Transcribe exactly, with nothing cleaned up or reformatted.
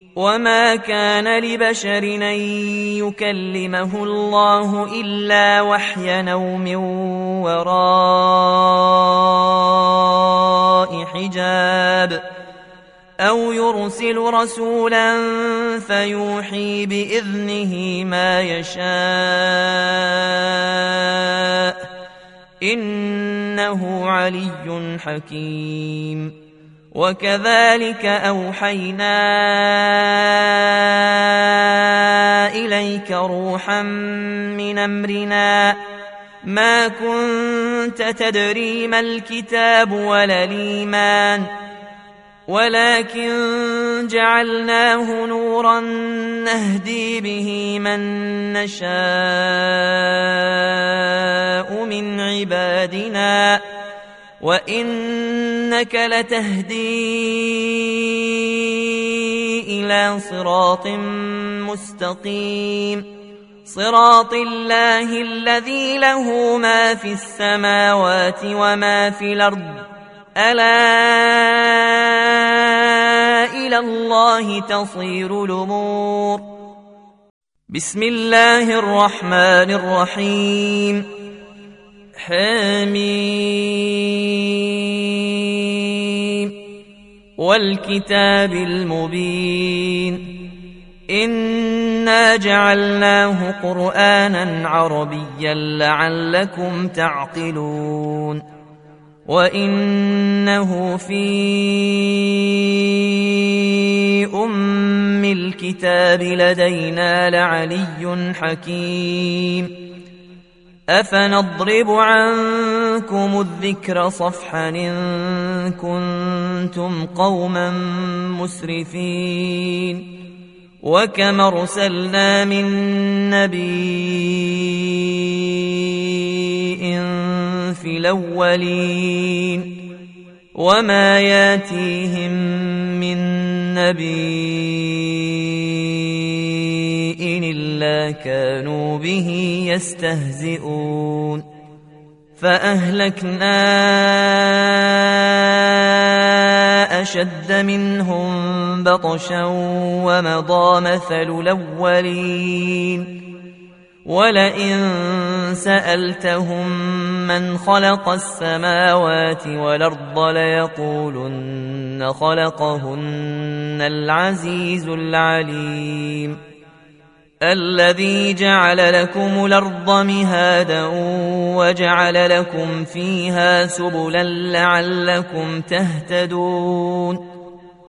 وما كان لبشر أن يكلمه الله إلا وحيا أو من وراء حجاب أو يرسل رسولا فيوحي بإذنه ما يشاء إنه علي حكيم. وكذلك أوحينا إليك روحا من أمرنا ما كنت تدري ما الكتاب ولا الإيمان ولكن جعلناه نورا نهدي به من نشاء من عبادنا وإنك لتهدي إلى صراط مستقيم صراط الله الذي له ما في السماوات وما في الأرض ألا إلى الله تصير الأمور. بسم الله الرحمن الرحيم. حميم والكتاب المبين إنا جعلناه قرآنا عربيا لعلكم تعقلون وإنه في أم الكتاب لدينا لعلي حكيم. أفنضرب عنكم الذكر صفحا إن كنتم قوما مسرفين وكم أرسلنا من نبي في الأولين وما ياتيهم من نبي إلا كانوا به يستهزئون فأهلكنا أشد منهم بطشا ومضى مثل الأولين ولئن سألتهم من خلق السماوات والأرض ليقولن خلقهن العزيز العليم الذي جعل لكم الأرض مهادا وجعل لكم فيها سبلا لعلكم تهتدون